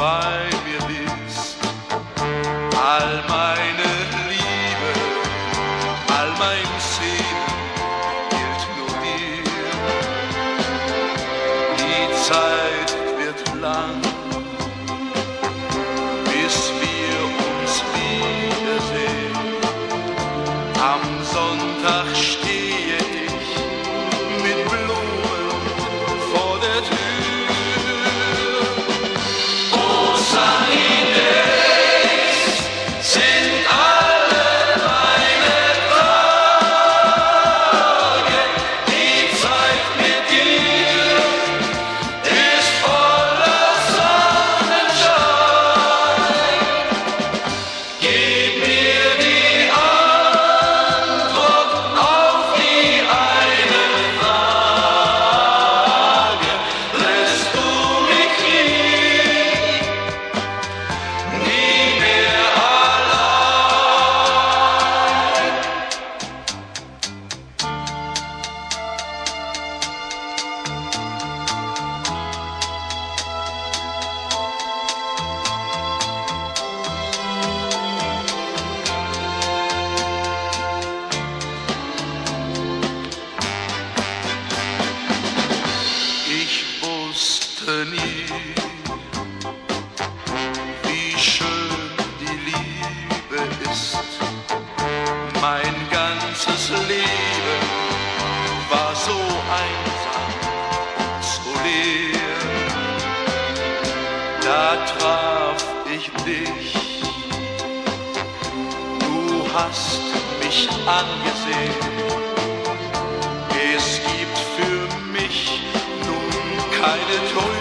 bei mir bist. All meine Liebe, all mein Sehnen gilt nur dir. Die Zeit wird lang, bis wir uns wiedersehen. Am Sonntag stehe ich mit Blumen vor der Tür. O sunny days sind alle meine Tage. Die Zeit mit dir ist voller Sonnenschein. Gib mir die Antwort auf die eine Frage. Lässt du mich nie mehr allein? Ich wusste nie, wie schön die Liebe ist. Mein ganzes Leben war so einsam und so leer. Da traf ich dich, du hast mich angesehen. Es gibt für mich nun keine Täuschung